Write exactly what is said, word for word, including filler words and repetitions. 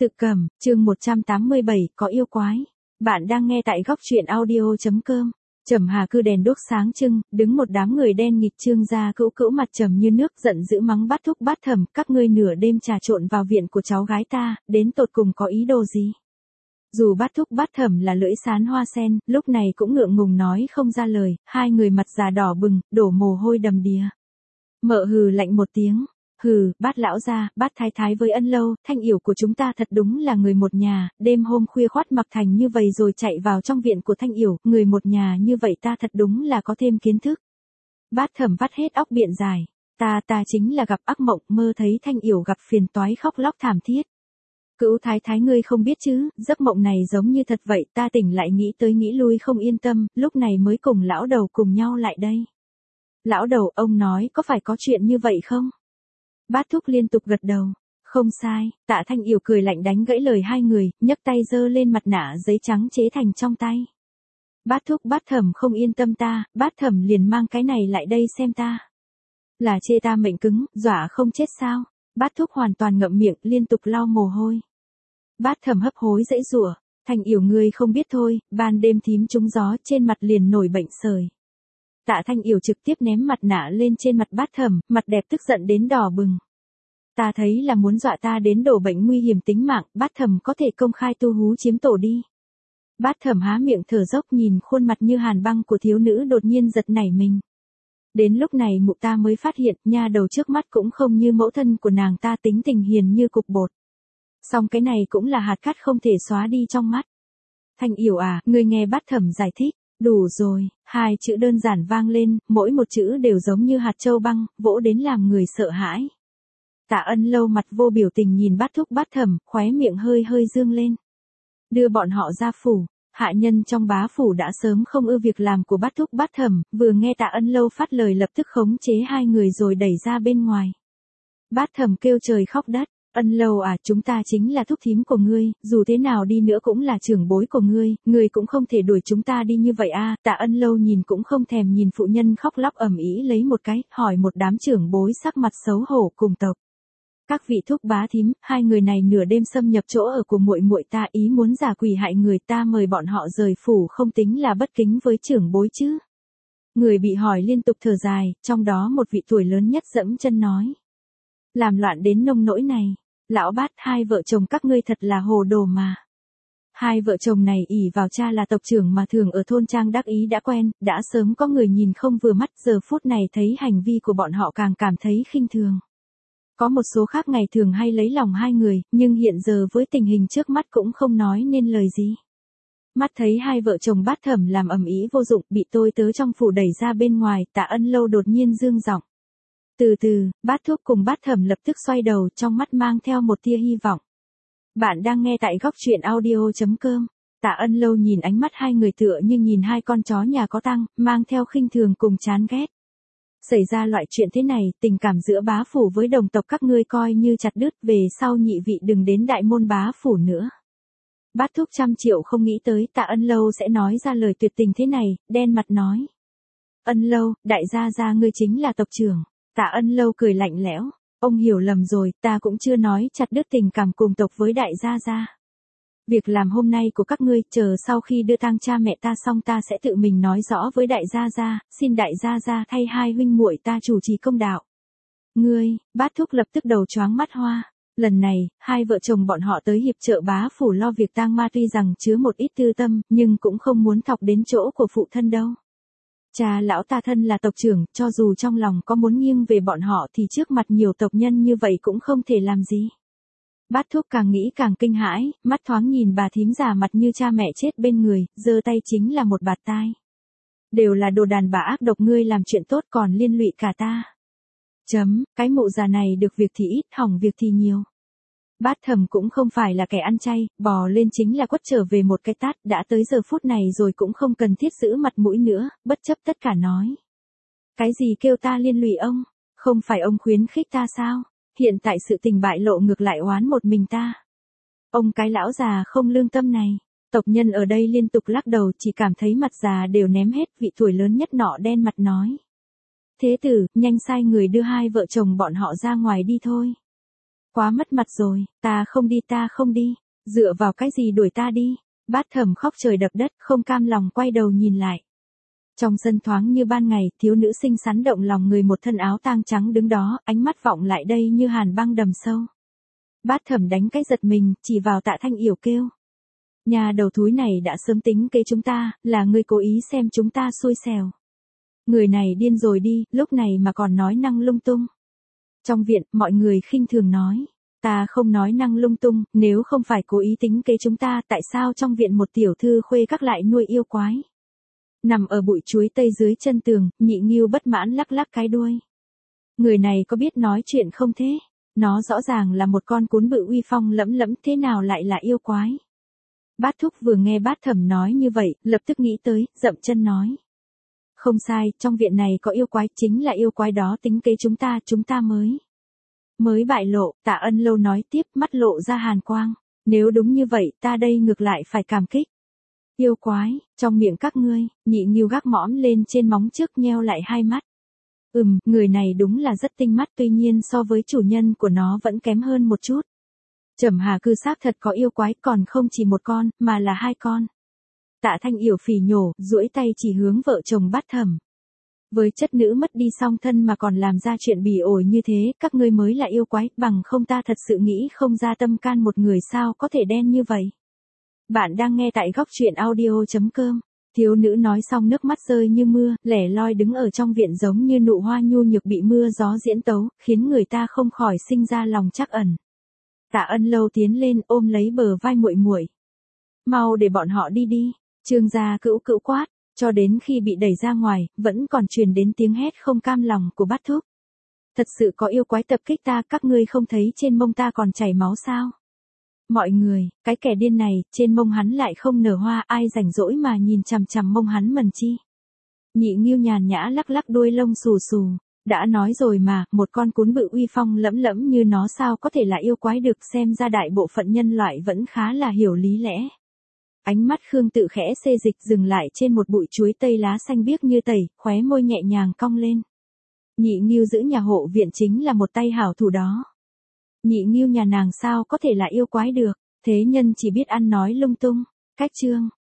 Tự Cầm, chương một trăm tám mươi bảy, có yêu quái. Bạn đang nghe tại góc truyện audio.com. Trầm Hà cư đèn đuốc sáng trưng, đứng một đám người đen nghịch Trương gia cữu cữu mặt trầm như nước, giận dữ mắng Bát Thúc Bát Thẩm, các ngươi nửa đêm trà trộn vào viện của cháu gái ta, đến tột cùng có ý đồ gì? Dù Bát Thúc Bát Thẩm là lưỡi sán hoa sen, lúc này cũng ngượng ngùng nói không ra lời, hai người mặt già đỏ bừng, đổ mồ hôi đầm đìa. Mợ hừ lạnh một tiếng. Hừ, Bát lão gia, Bát thái thái với Ân Lâu, Thanh Yểu của chúng ta thật đúng là người một nhà, đêm hôm khuya khoắt mặc thành như vậy rồi chạy vào trong viện của Thanh Yểu, người một nhà như vậy ta thật đúng là có thêm kiến thức. Bát Thẩm vắt hết óc biện giải, ta ta chính là gặp ác mộng, mơ thấy Thanh Yểu gặp phiền toái khóc lóc thảm thiết. Cữu thái thái ngươi không biết chứ, giấc mộng này giống như thật vậy, ta tỉnh lại nghĩ tới nghĩ lui không yên tâm, lúc này mới cùng lão đầu cùng nhau lại đây. Lão đầu, ông nói có phải có chuyện như vậy không? Bát Thúc liên tục gật đầu. Không sai, Tạ Thanh Yểu cười lạnh đánh gãy lời hai người, nhấc tay giơ lên mặt nạ giấy trắng chế thành trong tay. Bát Thúc Bát Thẩm không yên tâm ta, Bát Thẩm liền mang cái này lại đây xem ta. Là chê ta mệnh cứng, dọa không chết sao? Bát Thúc hoàn toàn ngậm miệng, liên tục lau mồ hôi. Bát Thẩm hấp hối dãy rủa, Thanh Yểu ngươi không biết thôi, ban đêm thím trúng gió, trên mặt liền nổi bệnh sởi. Tạ Thanh Yểu trực tiếp ném mặt nạ lên trên mặt Bát Thẩm, mặt đẹp tức giận đến đỏ bừng. Ta thấy là muốn dọa ta đến đổ bệnh nguy hiểm tính mạng, Bát Thẩm có thể công khai tu hú chiếm tổ đi. Bát Thẩm há miệng thở dốc nhìn khuôn mặt như hàn băng của thiếu nữ đột nhiên giật nảy mình. Đến lúc này mụ ta mới phát hiện, nha đầu trước mắt cũng không như mẫu thân của nàng ta, tính tình hiền như cục bột. Song cái này cũng là hạt cát không thể xóa đi trong mắt. Thanh Yểu à, ngươi nghe Bát Thẩm giải thích. Đủ rồi, hai chữ đơn giản vang lên, mỗi một chữ đều giống như hạt châu băng, vỗ đến làm người sợ hãi. Tạ Ân Lâu mặt vô biểu tình nhìn Bát Thúc Bát Thẩm, khóe miệng hơi hơi dương lên. Đưa bọn họ ra phủ, hạ nhân trong bá phủ đã sớm không ưa việc làm của Bát Thúc Bát Thẩm, vừa nghe Tạ Ân Lâu phát lời lập tức khống chế hai người rồi đẩy ra bên ngoài. Bát Thẩm kêu trời khóc đất. Ân Lâu à, chúng ta chính là thúc thím của ngươi, dù thế nào đi nữa cũng là trưởng bối của ngươi, ngươi cũng không thể đuổi chúng ta đi như vậy a. À. Tạ Ân Lâu nhìn cũng không thèm nhìn phụ nhân khóc lóc ầm ĩ lấy một cái, hỏi một đám trưởng bối sắc mặt xấu hổ cùng tộc. Các vị thúc bá thím, hai người này nửa đêm xâm nhập chỗ ở của muội muội ta, ý muốn giả quỷ hại người ta, mời bọn họ rời phủ, không tính là bất kính với trưởng bối chứ. Người bị hỏi liên tục thở dài, trong đó một vị tuổi lớn nhất dẫm chân nói. Làm loạn đến nông nỗi này. Lão Bát, hai vợ chồng các ngươi thật là hồ đồ mà. Hai vợ chồng này ỷ vào cha là tộc trưởng mà thường ở thôn trang đắc ý đã quen, đã sớm có người nhìn không vừa mắt, giờ phút này thấy hành vi của bọn họ càng cảm thấy khinh thường. Có một số khác ngày thường hay lấy lòng hai người, nhưng hiện giờ với tình hình trước mắt cũng không nói nên lời gì. Mắt thấy hai vợ chồng Bát Thẩm làm ầm ĩ vô dụng, bị tôi tớ trong phủ đẩy ra bên ngoài, Tạ Ân Lâu đột nhiên dương giọng. Từ từ, Bát Thúc cùng Bát Thẩm lập tức xoay đầu, trong mắt mang theo một tia hy vọng. Bạn đang nghe tại góc truyện audio.com. Tạ Ân Lâu nhìn ánh mắt hai người tựa như nhìn hai con chó nhà có tăng, mang theo khinh thường cùng chán ghét. Xảy ra loại chuyện thế này, tình cảm giữa bá phủ với đồng tộc các ngươi coi như chặt đứt, về sau nhị vị đừng đến đại môn bá phủ nữa. Bát Thúc trăm triệu không nghĩ tới Tạ Ân Lâu sẽ nói ra lời tuyệt tình thế này, đen mặt nói. Ân Lâu, đại gia gia ngươi chính là tộc trưởng. Tạ Ân Lâu cười lạnh lẽo, ông hiểu lầm rồi, ta cũng chưa nói chặt đứt tình cảm cùng tộc với đại gia gia. Việc làm hôm nay của các ngươi, chờ sau khi đưa tang cha mẹ ta xong ta sẽ tự mình nói rõ với đại gia gia, xin đại gia gia thay hai huynh muội ta chủ trì công đạo. Ngươi, Bát Thúc lập tức đầu choáng mắt hoa. Lần này, hai vợ chồng bọn họ tới hiệp trợ bá phủ lo việc tang ma tuy rằng chứa một ít tư tâm, nhưng cũng không muốn thọc đến chỗ của phụ thân đâu. Cha lão ta thân là tộc trưởng, cho dù trong lòng có muốn nghiêng về bọn họ thì trước mặt nhiều tộc nhân như vậy cũng không thể làm gì. Bát Thúc càng nghĩ càng kinh hãi, mắt thoáng nhìn bà thím già mặt như cha mẹ chết bên người, giơ tay chính là một bạt tai. Đều là đồ đàn bà ác độc, ngươi làm chuyện tốt còn liên lụy cả ta. Chấm, cái mụ già này được việc thì ít, hỏng việc thì nhiều. Bát Thẩm cũng không phải là kẻ ăn chay, bò lên chính là quất trở về một cái tát, đã tới giờ phút này rồi cũng không cần thiết giữ mặt mũi nữa, bất chấp tất cả nói. Cái gì kêu ta liên lụy ông, không phải ông khuyến khích ta sao, hiện tại sự tình bại lộ ngược lại oán một mình ta. Ông cái lão già không lương tâm này, tộc nhân ở đây liên tục lắc đầu chỉ cảm thấy mặt già đều ném hết, vị tuổi lớn nhất nọ đen mặt nói. Thế tử, nhanh sai người đưa hai vợ chồng bọn họ ra ngoài đi thôi. Quá mất mặt rồi, ta không đi ta không đi, dựa vào cái gì đuổi ta đi. Bát Thẩm khóc trời đập đất, không cam lòng quay đầu nhìn lại. Trong sân thoáng như ban ngày, thiếu nữ xinh xắn động lòng người một thân áo tang trắng đứng đó, ánh mắt vọng lại đây như hàn băng đầm sâu. Bát Thẩm đánh cái giật mình, chỉ vào Tạ Thanh Yểu kêu. Nhà đầu thúi này đã sớm tính kế chúng ta, là ngươi cố ý xem chúng ta xui xẻo. Người này điên rồi đi, lúc này mà còn nói năng lung tung. Trong viện, mọi người khinh thường nói. Ta không nói năng lung tung, nếu không phải cố ý tính kế chúng ta, tại sao trong viện một tiểu thư khuê các lại nuôi yêu quái? Nằm ở bụi chuối tây dưới chân tường, Nhị Nghiêu bất mãn lắc lắc cái đuôi. Người này có biết nói chuyện không thế? Nó rõ ràng là một con cún bự uy phong lẫm lẫm, thế nào lại là yêu quái? Bát Thúc vừa nghe Bát Thẩm nói như vậy, lập tức nghĩ tới, dậm chân nói. Không sai, trong viện này có yêu quái, chính là yêu quái đó tính kế chúng ta, chúng ta mới. Mới bại lộ, Tạ Ân Lâu nói tiếp, mắt lộ ra hàn quang. Nếu đúng như vậy, ta đây ngược lại phải cảm kích. Yêu quái, trong miệng các ngươi, Nhị Nghiêu gác mõm lên trên móng trước nheo lại hai mắt. Ừm, người này đúng là rất tinh mắt, tuy nhiên so với chủ nhân của nó vẫn kém hơn một chút. Trầm Hà Cư xác thật có yêu quái, còn không chỉ một con, mà là hai con. Tạ Thanh Yểu phì nhổ, duỗi tay chỉ hướng vợ chồng Bát Thẩm. Với chất nữ mất đi song thân mà còn làm ra chuyện bỉ ổi như thế, các ngươi mới là yêu quái, bằng không ta thật sự nghĩ không ra tâm can một người sao có thể đen như vậy. Bạn đang nghe tại góc truyện audio chấm com. Thiếu nữ nói xong nước mắt rơi như mưa, lẻ loi đứng ở trong viện giống như nụ hoa nhu nhược bị mưa gió diễn tấu, khiến người ta không khỏi sinh ra lòng trắc ẩn. Tạ Ân Lâu tiến lên ôm lấy bờ vai muội muội. Mau để bọn họ đi đi, Trương gia Cữu Cữu quát, cho đến khi bị đẩy ra ngoài, vẫn còn truyền đến tiếng hét không cam lòng của Bát Thúc. Thật sự có yêu quái tập kích ta, các ngươi không thấy trên mông ta còn chảy máu sao? Mọi người, cái kẻ điên này, trên mông hắn lại không nở hoa, ai rảnh rỗi mà nhìn chằm chằm mông hắn mần chi. Nhị Nghiêu nhàn nhã lắc lắc đuôi lông xù xù, đã nói rồi mà, một con cún bự uy phong lẫm lẫm như nó sao có thể là yêu quái được, xem ra đại bộ phận nhân loại vẫn khá là hiểu lý lẽ. Ánh mắt Khương Tự khẽ xê dịch dừng lại trên một bụi chuối tây lá xanh biếc như tẩy, khóe môi nhẹ nhàng cong lên. Nhị Nghiêu giữ nhà hộ viện chính là một tay hảo thủ đó. Nhị Nghiêu nhà nàng sao có thể là yêu quái được, thế nhân chỉ biết ăn nói lung tung. Cách chương